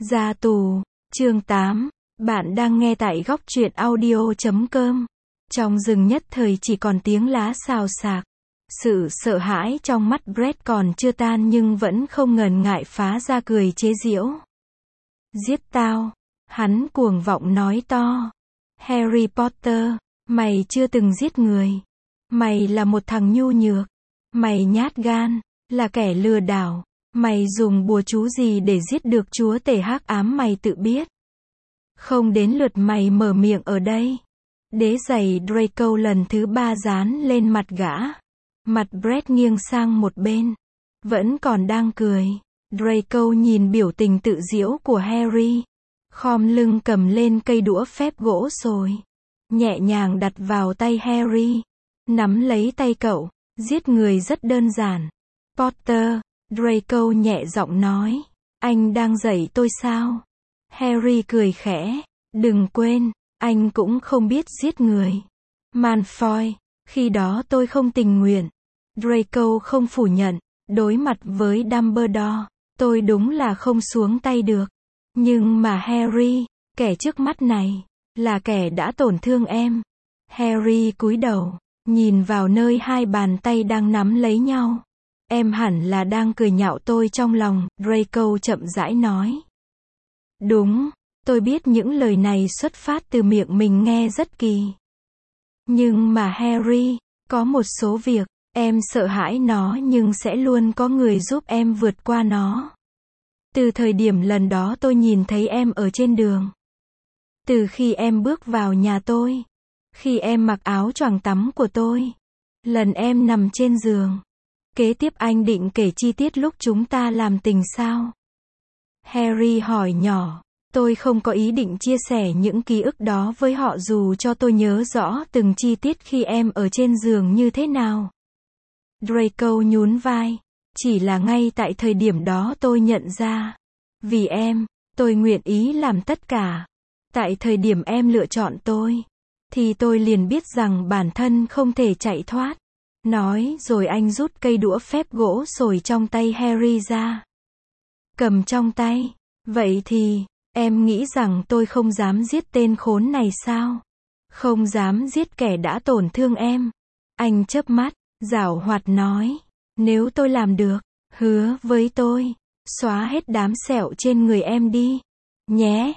Ra tù, chương 8. Bạn đang nghe tại góc truyện audio.com. Trong rừng nhất thời chỉ còn tiếng lá xào xạc. Sự sợ hãi trong mắt Brett còn chưa tan nhưng vẫn không ngần ngại phá ra cười chế giễu. Giết tao. Hắn cuồng vọng nói to. Harry Potter, mày chưa từng giết người. Mày là một thằng nhu nhược. Mày nhát gan, là kẻ lừa đảo. Mày dùng bùa chú gì để giết được chúa tể hắc ám mày tự biết. Không đến lượt mày mở miệng ở đây. Đế giày Draco lần thứ 3 dán lên mặt gã. Mặt Brett nghiêng sang một bên. Vẫn còn đang cười. Draco nhìn biểu tình tự giễu của Harry. Khom lưng cầm lên cây đũa phép gỗ sồi. Nhẹ nhàng đặt vào tay Harry. Nắm lấy tay cậu. Giết người rất đơn giản. Potter, Draco nhẹ giọng nói. Anh đang dạy tôi sao? Harry cười khẽ. Đừng quên, anh cũng không biết giết người. Malfoy, khi đó tôi không tình nguyện. Draco không phủ nhận. Đối mặt với Dumbledore, tôi đúng là không xuống tay được. Nhưng mà Harry, kẻ trước mắt này, là kẻ đã tổn thương em. Harry cúi đầu, nhìn vào nơi hai bàn tay đang nắm lấy nhau. Em hẳn là đang cười nhạo tôi trong lòng, Draco chậm rãi nói. Đúng, tôi biết những lời này xuất phát từ miệng mình nghe rất kỳ. Nhưng mà Harry, có một số việc, em sợ hãi nó nhưng sẽ luôn có người giúp em vượt qua nó. Từ thời điểm lần đó tôi nhìn thấy em ở trên đường. Từ khi em bước vào nhà tôi. Khi em mặc áo choàng tắm của tôi. Lần em nằm trên giường. Kế tiếp anh định kể chi tiết lúc chúng ta làm tình sao? Harry hỏi nhỏ. Tôi không có ý định chia sẻ những ký ức đó với họ dù cho tôi nhớ rõ từng chi tiết khi em ở trên giường như thế nào. Draco nhún vai. Chỉ là ngay tại thời điểm đó tôi nhận ra. Vì em, tôi nguyện ý làm tất cả. Tại thời điểm em lựa chọn tôi. Thì tôi liền biết rằng bản thân không thể chạy thoát. Nói rồi anh rút cây đũa phép gỗ sồi trong tay Harry ra. Cầm trong tay. Vậy thì, em nghĩ rằng tôi không dám giết tên khốn này sao? Không dám giết kẻ đã tổn thương em. Anh chớp mắt, giảo hoạt nói. Nếu tôi làm được, hứa với tôi, xóa hết đám sẹo trên người em đi. Nhé.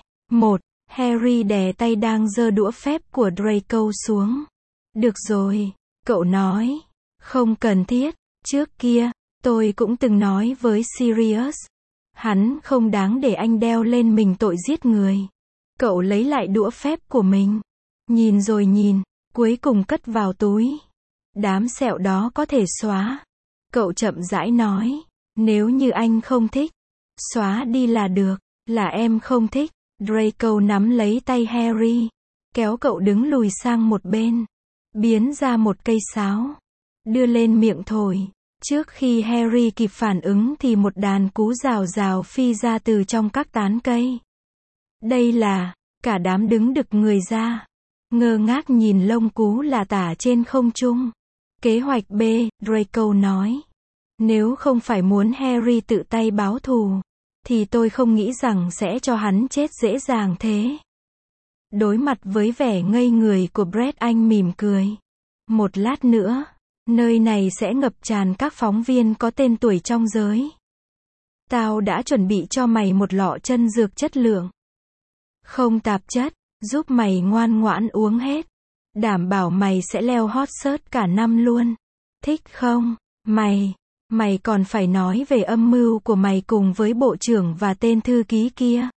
Harry đè tay đang giơ đũa phép của Draco xuống. Được rồi, cậu nói. Không cần thiết. Trước kia, tôi cũng từng nói với Sirius. Hắn không đáng để anh đeo lên mình tội giết người. Cậu lấy lại đũa phép của mình. Nhìn rồi nhìn, cuối cùng cất vào túi. Đám sẹo đó có thể xóa. Cậu chậm rãi nói. Nếu như anh không thích, xóa đi là được. Là em không thích. Draco nắm lấy tay Harry. Kéo cậu đứng lùi sang một bên. Biến ra một cây sáo. Đưa lên miệng thổi. Trước khi Harry kịp phản ứng thì một đàn cú rào rào phi ra từ trong các tán cây. Đây là, cả đám đứng đực người ra. Ngơ ngác nhìn lông cú lả tả trên không trung. Kế hoạch B, Draco nói. Nếu không phải muốn Harry tự tay báo thù, thì tôi không nghĩ rằng sẽ cho hắn chết dễ dàng thế. Đối mặt với vẻ ngây người của Brett anh mỉm cười. Một lát nữa, nơi này sẽ ngập tràn các phóng viên có tên tuổi trong giới. Tao đã chuẩn bị cho mày một lọ chân dược chất lượng. Không tạp chất, giúp mày ngoan ngoãn uống hết. Đảm bảo mày sẽ leo hot search cả năm luôn. Thích không? Mày còn phải nói về âm mưu của mày cùng với bộ trưởng và tên thư ký kia.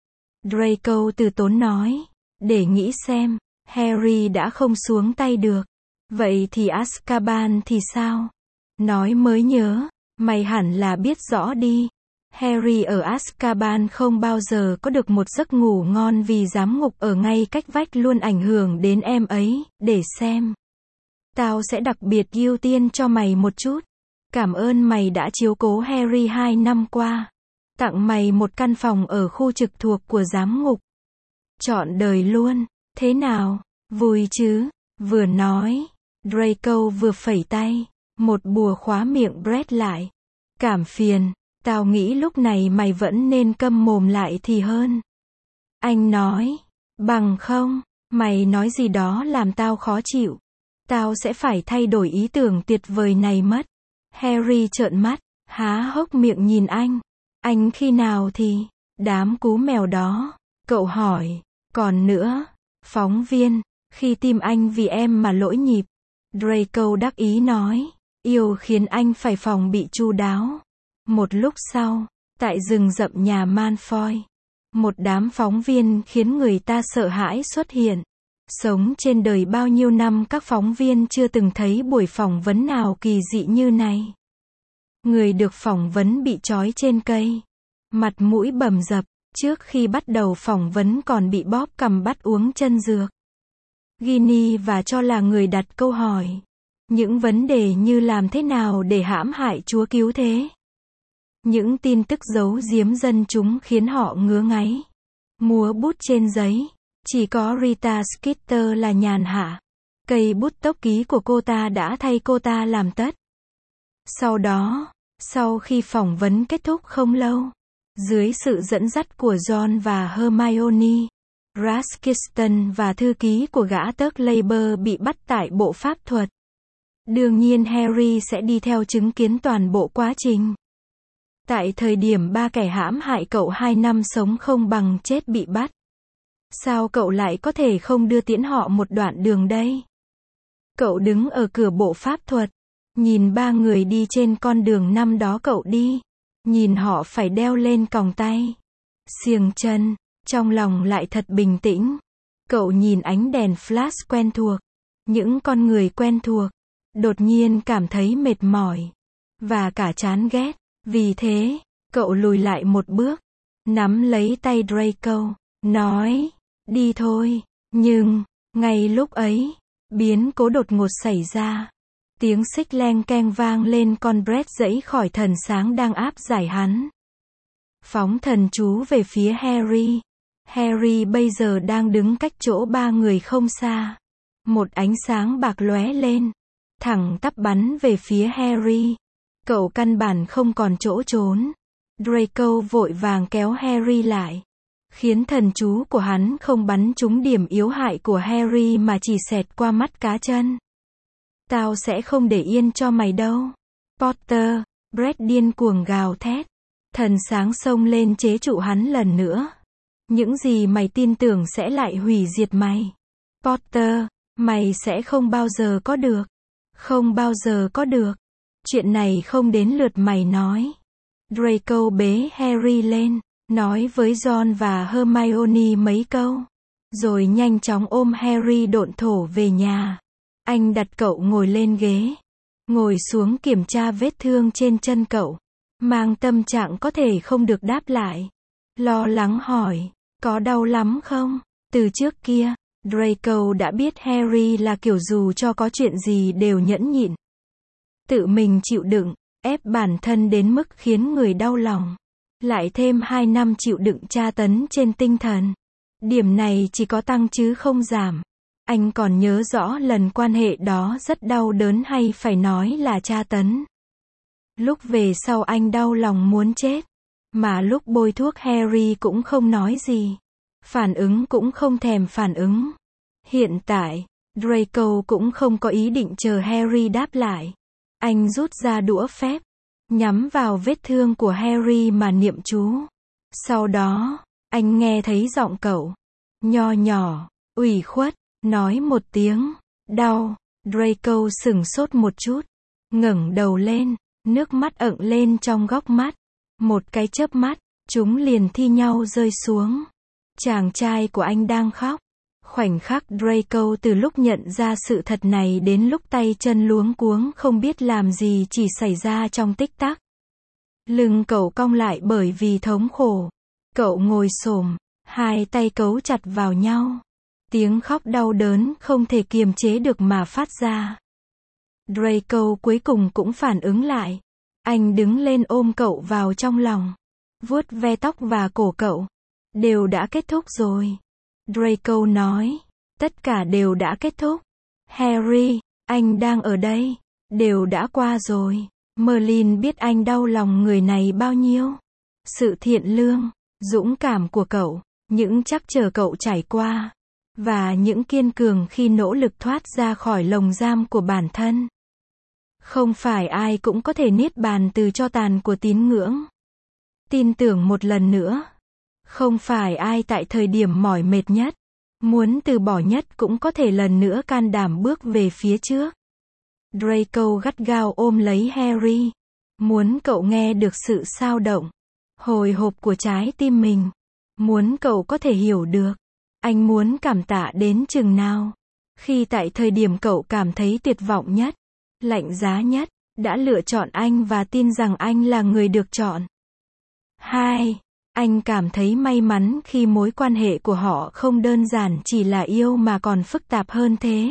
Draco từ tốn nói. Để nghĩ xem, Harry đã không xuống tay được. Vậy thì Azkaban thì sao? Nói mới nhớ, mày hẳn là biết rõ đi. Harry ở Azkaban không bao giờ có được một giấc ngủ ngon vì giám ngục ở ngay cách vách luôn ảnh hưởng đến em ấy. Để xem. Tao sẽ đặc biệt ưu tiên cho mày một chút. Cảm ơn mày đã chiếu cố Harry 2 năm qua. Tặng mày một căn phòng ở khu trực thuộc của giám ngục. Trọn đời luôn. Thế nào? Vui chứ? Vừa nói, Draco vừa phẩy tay. Một bùa khóa miệng Brett lại. Cảm phiền. Tao nghĩ lúc này mày vẫn nên câm mồm lại thì hơn. Anh nói, bằng không, mày nói gì đó làm tao khó chịu. Tao sẽ phải thay đổi ý tưởng tuyệt vời này mất. Harry trợn mắt, há hốc miệng nhìn anh. Anh khi nào thì, đám cú mèo đó, cậu hỏi. Còn nữa, phóng viên, khi tim anh vì em mà lỗi nhịp. Draco đắc ý nói, yêu khiến anh phải phòng bị chu đáo. Một lúc sau, tại rừng rậm nhà Malfoy, một đám phóng viên khiến người ta sợ hãi xuất hiện. Sống trên đời bao nhiêu năm các phóng viên chưa từng thấy buổi phỏng vấn nào kỳ dị như này. Người được phỏng vấn bị trói trên cây, mặt mũi bầm dập, trước khi bắt đầu phỏng vấn còn bị bóp cằm bắt uống chân dược. Ginny và cho là người đặt câu hỏi. Những vấn đề như làm thế nào để hãm hại Chúa Cứu Thế. Những tin tức giấu giếm dân chúng khiến họ ngứa ngáy. Múa bút trên giấy. Chỉ có Rita Skeeter là nhàn hạ. Cây bút tốc ký của cô ta đã thay cô ta làm tất. Sau đó, sau khi phỏng vấn kết thúc không lâu, dưới sự dẫn dắt của Ron và Hermione, Raskiston và thư ký của gã tớc Labour bị bắt tại bộ pháp thuật. Đương nhiên Harry sẽ đi theo chứng kiến toàn bộ quá trình. Tại thời điểm ba kẻ hãm hại cậu 2 năm sống không bằng chết bị bắt. Sao cậu lại có thể không đưa tiễn họ một đoạn đường đây? Cậu đứng ở cửa bộ pháp thuật, nhìn ba người đi trên con đường năm đó cậu đi. Nhìn họ phải đeo lên còng tay, xiềng chân, trong lòng lại thật bình tĩnh. Cậu nhìn ánh đèn flash quen thuộc, những con người quen thuộc, đột nhiên cảm thấy mệt mỏi, và cả chán ghét. Vì thế, cậu lùi lại một bước, nắm lấy tay Draco, nói, đi thôi. Nhưng, ngay lúc ấy, biến cố đột ngột xảy ra. Tiếng xích leng keng vang lên, con Brett giãy khỏi thần sáng đang áp giải hắn. Phóng thần chú về phía Harry. Harry bây giờ đang đứng cách chỗ ba người không xa. Một ánh sáng bạc lóe lên, thẳng tắp bắn về phía Harry. Cậu căn bản không còn chỗ trốn. Draco vội vàng kéo Harry lại, khiến thần chú của hắn không bắn trúng điểm yếu hại của Harry mà chỉ xẹt qua mắt cá chân. Tao sẽ không để yên cho mày đâu, Potter. Brett điên cuồng gào thét. Thần sáng xông lên chế trụ hắn lần nữa. Những gì mày tin tưởng sẽ lại hủy diệt mày. Potter, mày sẽ không bao giờ có được. Không bao giờ có được. Chuyện này không đến lượt mày nói. Draco bế Harry lên, nói với Ron và Hermione mấy câu, rồi nhanh chóng ôm Harry độn thổ về nhà. Anh đặt cậu ngồi lên ghế, ngồi xuống kiểm tra vết thương trên chân cậu, mang tâm trạng có thể không được đáp lại. Lo lắng hỏi, có đau lắm không? Từ trước kia, Draco đã biết Harry là kiểu dù cho có chuyện gì đều nhẫn nhịn, tự mình chịu đựng, ép bản thân đến mức khiến người đau lòng. Lại thêm 2 năm chịu đựng tra tấn trên tinh thần. Điểm này chỉ có tăng chứ không giảm. Anh còn nhớ rõ lần quan hệ đó rất đau đớn, hay phải nói là tra tấn. Lúc về sau anh đau lòng muốn chết. Mà lúc bôi thuốc Harry cũng không nói gì. Phản ứng cũng không thèm phản ứng. Hiện tại, Draco cũng không có ý định chờ Harry đáp lại. Anh rút ra đũa phép, nhắm vào vết thương của Harry mà niệm chú. Sau đó, anh nghe thấy giọng cậu, nho nhỏ, ủy khuất, nói một tiếng, đau. Draco sửng sốt một chút, ngẩng đầu lên, nước mắt ẩn lên trong góc mắt. Một cái chớp mắt, chúng liền thi nhau rơi xuống. Chàng trai của anh đang khóc. Khoảnh khắc Draco từ lúc nhận ra sự thật này đến lúc tay chân luống cuống không biết làm gì chỉ xảy ra trong tích tắc. Lưng cậu cong lại bởi vì thống khổ. Cậu ngồi xổm, hai tay cấu chặt vào nhau. Tiếng khóc đau đớn không thể kiềm chế được mà phát ra. Draco cuối cùng cũng phản ứng lại. Anh đứng lên ôm cậu vào trong lòng, vuốt ve tóc và cổ cậu. Đều đã kết thúc rồi. Draco nói, tất cả đều đã kết thúc. Harry, anh đang ở đây. Đều đã qua rồi. Merlin biết anh đau lòng người này bao nhiêu. Sự thiện lương, dũng cảm của cậu, những trắc trở cậu trải qua, và những kiên cường khi nỗ lực thoát ra khỏi lồng giam của bản thân. Không phải ai cũng có thể niết bàn từ tro tàn của tín ngưỡng. Tin tưởng một lần nữa. Không phải ai tại thời điểm mỏi mệt nhất, muốn từ bỏ nhất cũng có thể lần nữa can đảm bước về phía trước. Draco gắt gao ôm lấy Harry. Muốn cậu nghe được sự xao động, hồi hộp của trái tim mình. Muốn cậu có thể hiểu được. Anh muốn cảm tạ đến chừng nào. Khi tại thời điểm cậu cảm thấy tuyệt vọng nhất, lạnh giá nhất, đã lựa chọn anh và tin rằng anh là người được chọn. 2. Anh cảm thấy may mắn khi mối quan hệ của họ không đơn giản chỉ là yêu mà còn phức tạp hơn thế.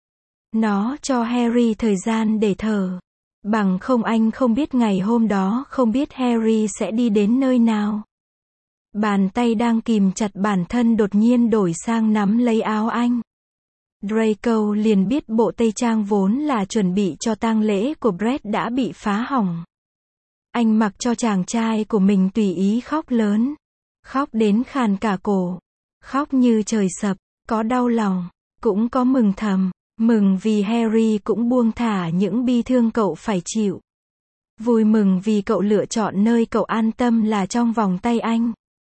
Nó cho Harry thời gian để thở. Bằng không anh không biết ngày hôm đó, không biết Harry sẽ đi đến nơi nào. Bàn tay đang kìm chặt bản thân đột nhiên đổi sang nắm lấy áo anh. Draco liền biết bộ tây trang vốn là chuẩn bị cho tang lễ của Brett đã bị phá hỏng. Anh mặc cho chàng trai của mình tùy ý khóc lớn. Khóc đến khàn cả cổ. Khóc như trời sập, có đau lòng, cũng có mừng thầm. Mừng vì Harry cũng buông thả những bi thương cậu phải chịu. Vui mừng vì cậu lựa chọn nơi cậu an tâm là trong vòng tay anh.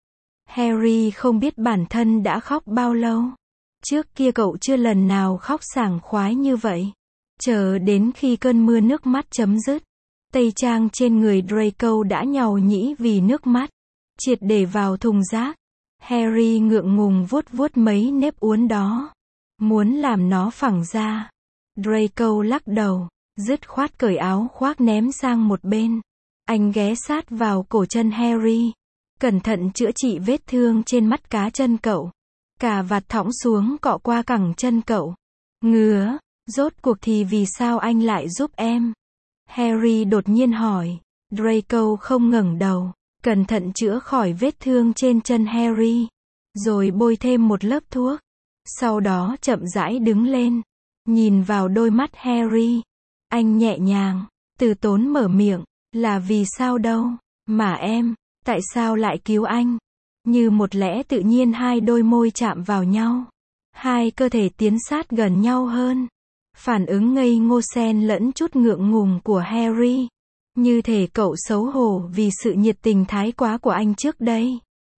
Harry không biết bản thân đã khóc bao lâu. Trước kia cậu chưa lần nào khóc sảng khoái như vậy. Chờ đến khi cơn mưa nước mắt chấm dứt, tây trang trên người Draco đã nhàu nhĩ vì nước mắt, triệt để vào thùng rác. Harry ngượng ngùng vuốt vuốt mấy nếp uốn đó, muốn làm nó phẳng ra. Draco lắc đầu, dứt khoát cởi áo khoác ném sang một bên. Anh ghé sát vào cổ chân Harry, cẩn thận chữa trị vết thương trên mắt cá chân cậu. Cà vạt thõng xuống cọ qua cẳng chân cậu. Ngứa, rốt cuộc thì vì sao anh lại giúp em? Harry đột nhiên hỏi. Draco không ngẩng đầu, cẩn thận chữa khỏi vết thương trên chân Harry, rồi bôi thêm một lớp thuốc. Sau đó chậm rãi đứng lên, nhìn vào đôi mắt Harry. Anh nhẹ nhàng, từ tốn mở miệng, là vì sao đâu, mà em, tại sao lại cứu anh? Như một lẽ tự nhiên hai đôi môi chạm vào nhau. Hai cơ thể tiến sát gần nhau hơn. Phản ứng ngây ngô xen lẫn chút ngượng ngùng của Harry. Như thể cậu xấu hổ vì sự nhiệt tình thái quá của anh trước đây.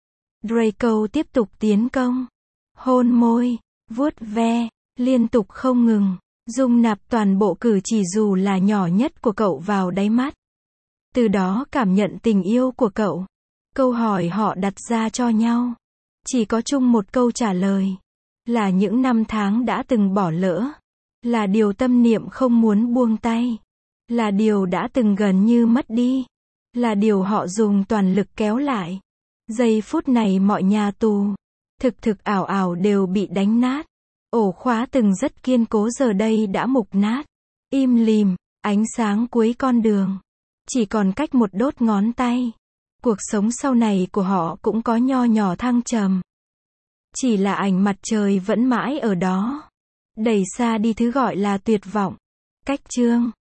Draco tiếp tục tiến công. Hôn môi, vuốt ve, liên tục không ngừng. Dung nạp toàn bộ cử chỉ dù là nhỏ nhất của cậu vào đáy mắt. Từ đó cảm nhận tình yêu của cậu. Câu hỏi họ đặt ra cho nhau chỉ có chung một câu trả lời. Là những năm tháng đã từng bỏ lỡ. Là điều tâm niệm không muốn buông tay. Là điều đã từng gần như mất đi. Là điều họ dùng toàn lực kéo lại. Giây phút này mọi nhà tù, thực ảo ảo đều bị đánh nát. Ổ khóa từng rất kiên cố giờ đây đã mục nát. Im lìm, ánh sáng cuối con đường. Chỉ còn cách một đốt ngón tay. Cuộc sống sau này của họ cũng có nho nhỏ thăng trầm. Chỉ là ảnh mặt trời vẫn mãi ở đó. Đẩy xa đi thứ gọi là tuyệt vọng. Cách chương